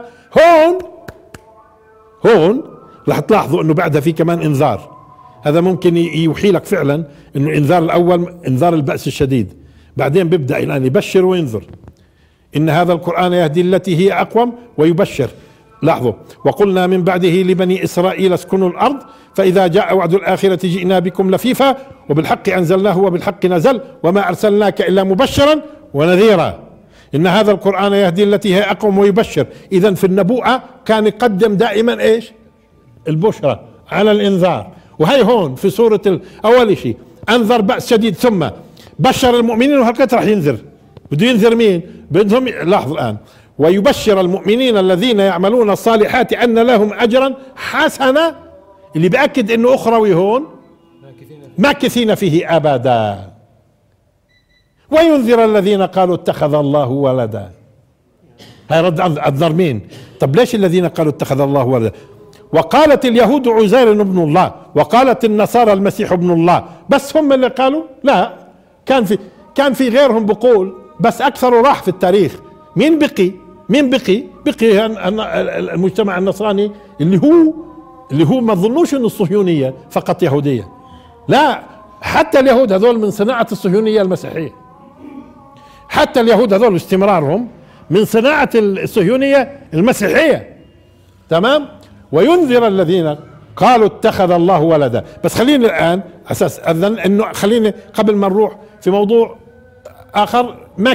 هون رح تلاحظوا انه بعدها في كمان انذار. هذا ممكن يوحي لك فعلا انه انذار الاول انذار البأس الشديد، بعدين بيبدأ الان يبشر وينذر. ان هذا القرآن يهدي التي هي اقوم ويبشر. لاحظوا، وقلنا من بعده لبني اسرائيل اسكنوا الارض فاذا جاء وعد الاخرة جئنا بكم لفيفا وبالحق انزلناه وبالحق نزل وما ارسلناك الا مبشرا ونذيرا. ان هذا القرآن يهدي التي هي اقوم ويبشر. اذا في النبوءة كان يقدم دائما ايش؟ البشرى على الانذار. وهي هون في سورة اول شيء انذر بأس شديد ثم بشر المؤمنين، وهكذا راح ينذر. بده ينذر مين؟ بدهم لاحظوا الان، ويبشر المؤمنين الذين يعملون الصالحات ان لهم اجرا حسنا، اللي بأكد انه اخروي هون ماكثين فيه ابدا. وينذر الذين قالوا اتخذ الله ولدا. هاي رد انذر مين؟ طب ليش الذين قالوا اتخذ الله ولدا؟ وقالت اليهود عزير ابن الله، وقالت النصارى المسيح ابن الله. بس هم اللي قالوا؟ لا، كان في غيرهم بقول، بس اكثر راح في التاريخ. مين بقي المجتمع النصراني اللي هو ما تظنوش انه الصهيونية فقط يهودية، لا، حتى اليهود هذول من صناعة الصهيونية المسيحية. حتى اليهود هذول استمرارهم من صناعة الصهيونية المسيحية. تمام. وينذر الذين قالوا اتخذ الله ولدا. بس خليني الآن أساس أذن أنه خليني قبل ما نروح في موضوع آخر،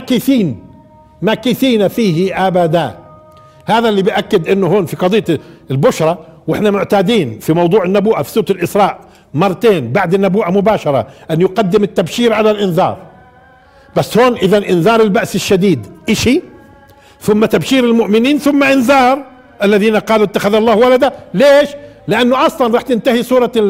ماكثين فيه أبدا. هذا اللي بيأكد أنه هون في قضية البشرى، وإحنا معتادين في موضوع النبوءة في سورة الإسراء مرتين بعد النبوءة مباشرة أن يقدم التبشير على الإنذار. بس هون إذا إنذار البأس الشديد إشي، ثم تبشير المؤمنين، ثم إنذار الذين قالوا اتخذ الله ولدا. ليش؟ لأنه أصلا راح تنتهي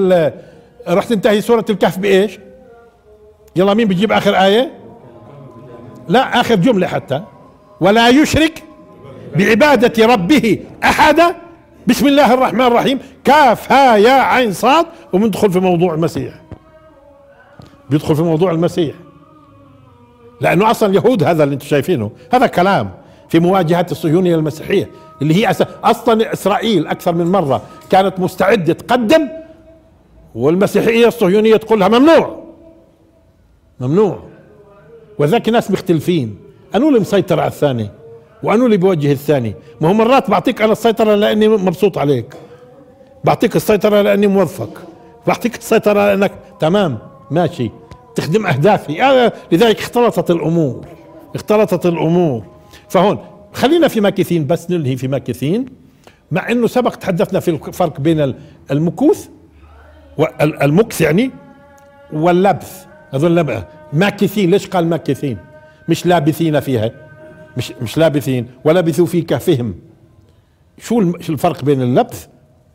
سورة الكهف بإيش؟ يلا مين بيجيب آخر آية؟ لا، آخر جملة حتى، ولا يشرك بعبادة ربه أحدا. بسم الله الرحمن الرحيم، كاف ها يا عين صاد، وبندخل في موضوع المسيح. بيدخل في موضوع المسيح، لأنه أصلا اليهود هذا اللي انتم شايفينه هذا كلام في مواجهة الصهيونية المسيحية، اللي هي أصلا إسرائيل أكثر من مرة كانت مستعدة تقدم، والمسيحية الصهيونية تقولها ممنوع. وذاك الناس مختلفين، أنو اللي مسيطر على الثاني وأنو اللي بيوجه الثاني. ما هو مرات بعطيك أنا السيطرة لأني مبسوط عليك، بعطيك السيطرة لأني موظفك، بعطيك السيطرة لأنك تمام ماشي تخدم أهدافي. لذلك اختلطت الأمور. فهون خلينا في ماكثين، بس ننهي في ماكثين، مع انه سبق تحدثنا في الفرق بين المكوث والمكث يعني واللبث، هذول ماكثين. ليش قال ماكثين؟ مش لابثين فيها، مش لابثين، ولبثوا في كهفهم. شو الفرق بين اللبث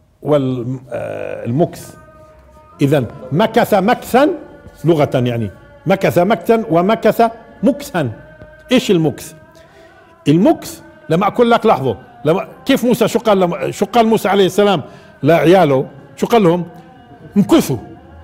والمكث؟ اذا مكث مكثا لغة، يعني مكث مكثا ومكث مكثا. ايش المكث؟ المكث لما اقول لك لحظة، لما كيف موسى شو قال موسى عليه السلام لعياله؟ شو قال لهم؟ امكثوا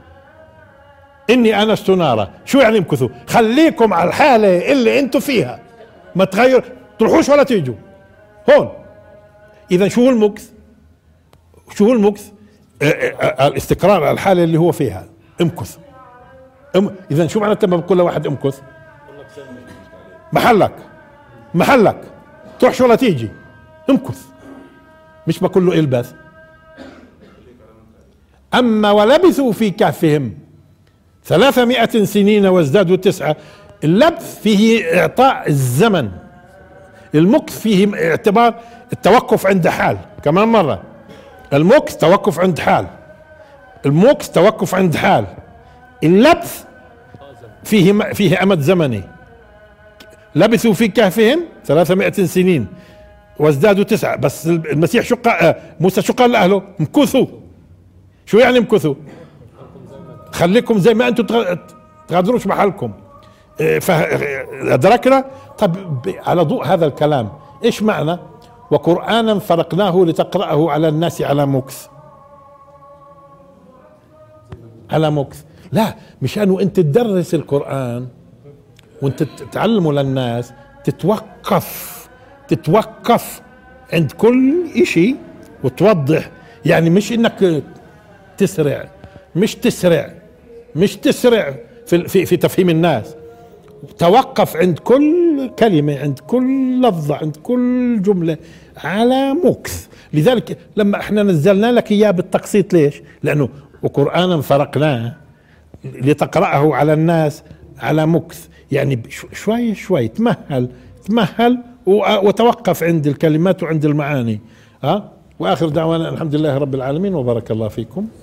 اني انست نارا. شو يعني امكثوا؟ خليكم على الحالة اللي انتم فيها، ما تغير، تروحوش ولا تيجوا هون. اذا شو هو المكث؟ شو هو المكث؟ الاستقرار على الحالة اللي هو فيها. امكث. اذا شو معناته لما بقول لواحد امكث؟ محلك تروحش ولا تيجي، امكث. مش بقول له البث. اما ولبثوا في كهفهم 300 سنين وازدادوا 9. اللبث فيه اعطاء الزمن، المكث فيه اعتبار التوقف عند حال. كمان مرة، المكث توقف عند حال، المكث توقف عند حال. اللبث فيه امد زمني. لبثوا في كهفهم 300 سنين وازدادوا 9. بس المسيح موسى شو قال لاهله؟ امكثوا. شو يعني امكثوا؟ خليكم زي ما انتم، تغادروش محلكم. فادركنا. طب على ضوء هذا الكلام ايش معنى وقرآنا فرقناه لتقرأه على الناس على مكث؟ على مكث لا، مشان انت تدرس القرآن وانت تعلمه للناس تتوقف عند كل اشي وتوضح. يعني مش انك تسرع، مش تسرع في تفهيم الناس. توقف عند كل كلمة، عند كل لفظة، عند كل جملة على مكث. لذلك لما احنا نزلنا لك اياه بالتقسيط، ليش؟ لانه وقرآنا فرقناه لتقرأه على الناس على مكث. يعني شوي شوي تمهل وتوقف عند الكلمات وعند المعاني. واخر دعوانا الحمد لله رب العالمين، وبارك الله فيكم.